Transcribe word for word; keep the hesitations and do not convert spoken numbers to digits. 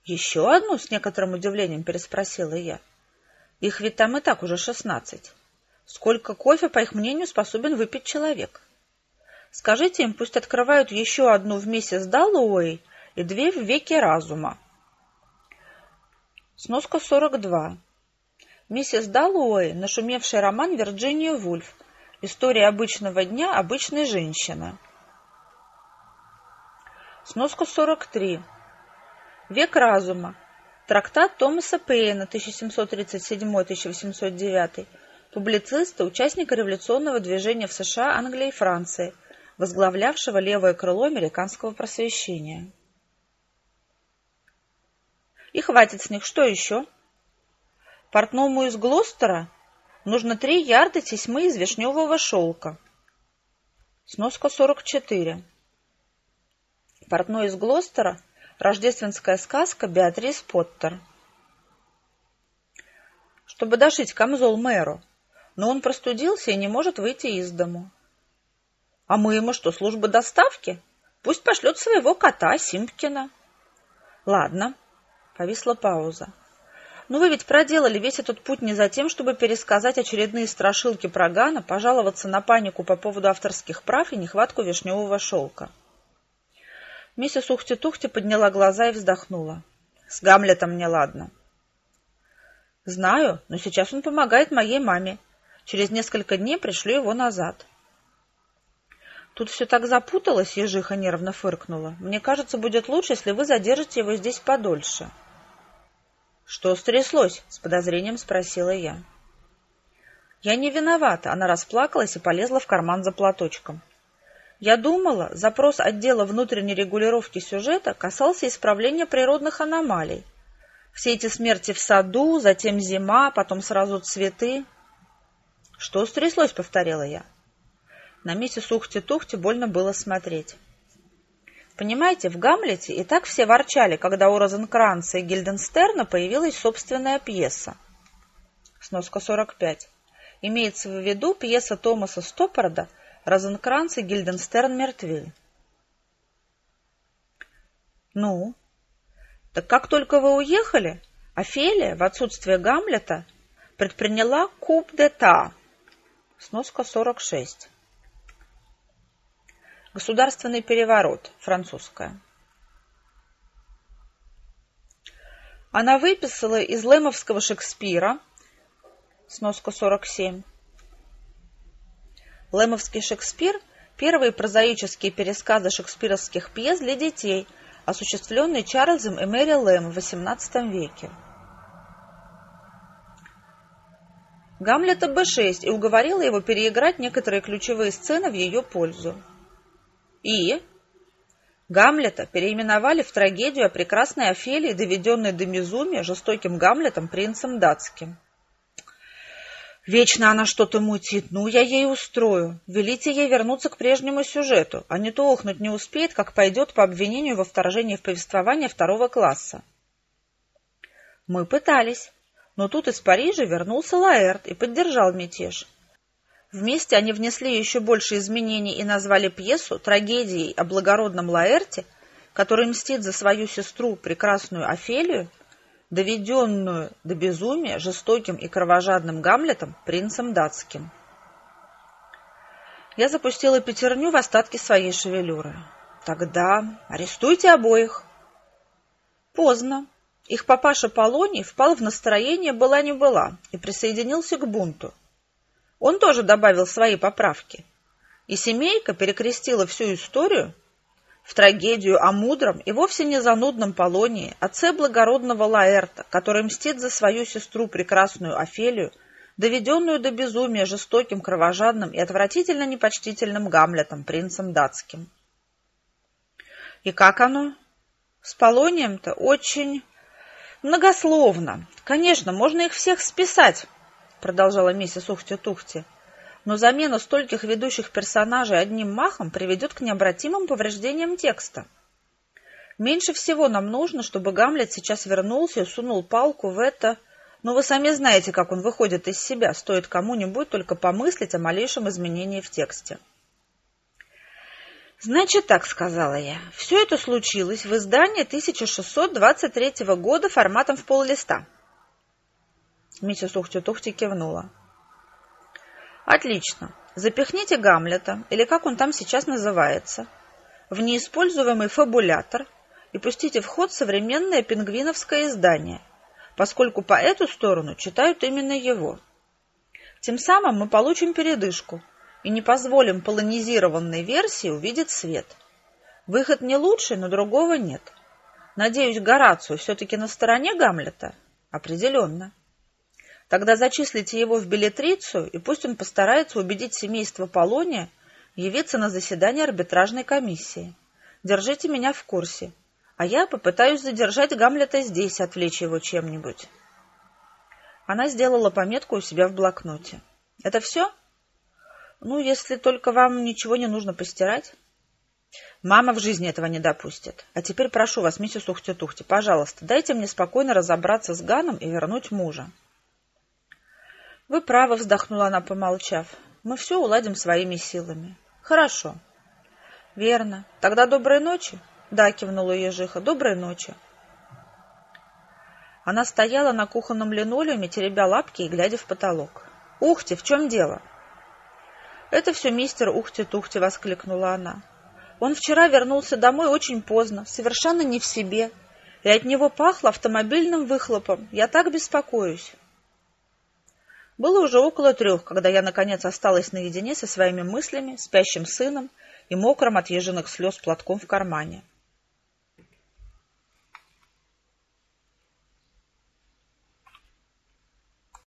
«Еще одну?» — с некоторым удивлением переспросила я. «Их ведь там и так уже шестнадцать. Сколько кофе, по их мнению, способен выпить человек? Скажите им, пусть открывают еще одну в миссис Даллоуэй и две в веке разума». Сноска сорок два. Миссис Даллоуэй — нашумевший роман Вирджинии Вульф. История обычного дня обычной женщины. Сноска сорок три. Век разума. Трактат Томаса Пейна, тысяча семьсот тридцать седьмой — тысяча восемьсот девятый, публициста, участника революционного движения в США, Англии и Франции, возглавлявшего левое крыло американского просвещения. И хватит с них, что еще? Портному из Глостера нужно три ярда тесьмы из вишневого шелка. Сноска сорок четыре. Портной из Глостера — рождественская сказка Беатрис Поттер. Чтобы дошить камзол мэру, но он простудился и не может выйти из дому. А мы ему что, служба доставки? Пусть пошлет своего кота Симпкина. Ладно, повисла пауза. Но вы ведь проделали весь этот путь не за тем, чтобы пересказать очередные страшилки про Гана, пожаловаться на панику по поводу авторских прав и нехватку вишневого шелка. Миссис Ухти-Тухти подняла глаза и вздохнула. С Гамлетом не ладно. Знаю, но сейчас он помогает моей маме. Через несколько дней пришлю его назад. Тут все так запуталось, ежиха нервно фыркнула. Мне кажется, будет лучше, если вы задержите его здесь подольше. Что стряслось? С подозрением спросила я. Я не виновата. Она расплакалась и полезла в карман за платочком. Я думала, запрос отдела внутренней регулировки сюжета касался исправления природных аномалий. Все эти смерти в саду, затем зима, потом сразу цветы. Что стряслось, повторила я. На миссис Ухти-Тухти больно было смотреть. Понимаете, в «Гамлете» и так все ворчали, когда у Розенкранца и Гильденстерна появилась собственная пьеса. Сноска сорок пять. Имеется в виду пьеса Томаса Стоппарда «Розенкранц и Гильденстерн мертвы». Ну, так как только вы уехали, Офелия, в отсутствие Гамлета, предприняла куп д'эта. Сноска сорок шесть. Государственный переворот, французская. Она выписала из лэмовского Шекспира, сноска сорок семь. Лэмовский Шекспир – первые прозаические пересказы шекспировских пьес для детей, осуществленные Чарльзом и Мэри Лэм в восемнадцатом веке. Гамлета бэ шесть и уговорила его переиграть некоторые ключевые сцены в ее пользу. И Гамлета переименовали в трагедию о прекрасной Офелии, доведенной до безумия жестоким Гамлетом, принцем датским. Вечно она что-то мутит, ну я ей устрою. Велите ей вернуться к прежнему сюжету, а не то охнуть не успеет, как пойдет по обвинению во вторжении в повествование второго класса. Мы пытались, но тут из Парижа вернулся Лаэрт и поддержал мятеж. Вместе они внесли еще больше изменений и назвали пьесу трагедией о благородном Лаэрте, который мстит за свою сестру, прекрасную Офелию, доведенную до безумия жестоким и кровожадным Гамлетом, принцем датским. Я запустила пятерню в остатки своей шевелюры. Тогда арестуйте обоих. Поздно. Их папаша Полоний впал в настроение «была не была» и присоединился к бунту. Он тоже добавил свои поправки. И семейка перекрестила всю историю в трагедию о мудром и вовсе не занудном Полонии, отце благородного Лаэрта, который мстит за свою сестру, прекрасную Офелию, доведенную до безумия жестоким, кровожадным и отвратительно непочтительным Гамлетом, принцем датским. И как оно? С Полонием-то очень многословно. Конечно, можно их всех списать, продолжала миссис Ухти-Тухти, но замена стольких ведущих персонажей одним махом приведет к необратимым повреждениям текста. Меньше всего нам нужно, чтобы Гамлет сейчас вернулся и сунул палку в это... Но вы сами знаете, как он выходит из себя, стоит кому-нибудь только помыслить о малейшем изменении в тексте. «Значит так», — сказала я, — «все это случилось в издании тысяча шестьсот двадцать третьего года форматом в пол-листа». Миссис Ухти-Тухти кивнула. «Отлично. Запихните Гамлета, или как он там сейчас называется, в неиспользуемый фабулятор и пустите в ход современное пингвиновское издание, поскольку по эту сторону читают именно его. Тем самым мы получим передышку и не позволим полонизированной версии увидеть свет. Выход не лучший, но другого нет. Надеюсь, Горацио все-таки на стороне Гамлета? Определенно. Тогда зачислите его в беллетрицию, и пусть он постарается убедить семейство Полония явиться на заседание арбитражной комиссии. Держите меня в курсе, а я попытаюсь задержать Гамлета здесь, отвлечь его чем-нибудь». Она сделала пометку у себя в блокноте. «Это все? Ну, если только вам ничего не нужно постирать». «Мама в жизни этого не допустит. А теперь прошу вас, миссис Ухти-Тухти, пожалуйста, дайте мне спокойно разобраться с Ганом и вернуть мужа». «Вы правы», — вздохнула она, помолчав. «Мы все уладим своими силами». «Хорошо». «Верно. Тогда доброй ночи». «Да», — кивнула ежиха, — «доброй ночи». Она стояла на кухонном линолеуме, теребя лапки и глядя в потолок. «Ухти, в чем дело?» «Это все мистер Ухти-Тухти», — воскликнула она. «Он вчера вернулся домой очень поздно, совершенно не в себе, и от него пахло автомобильным выхлопом. Я так беспокоюсь». Было уже около трех, когда я, наконец, осталась наедине со своими мыслями, спящим сыном и мокрым от ежиных слез платком в кармане.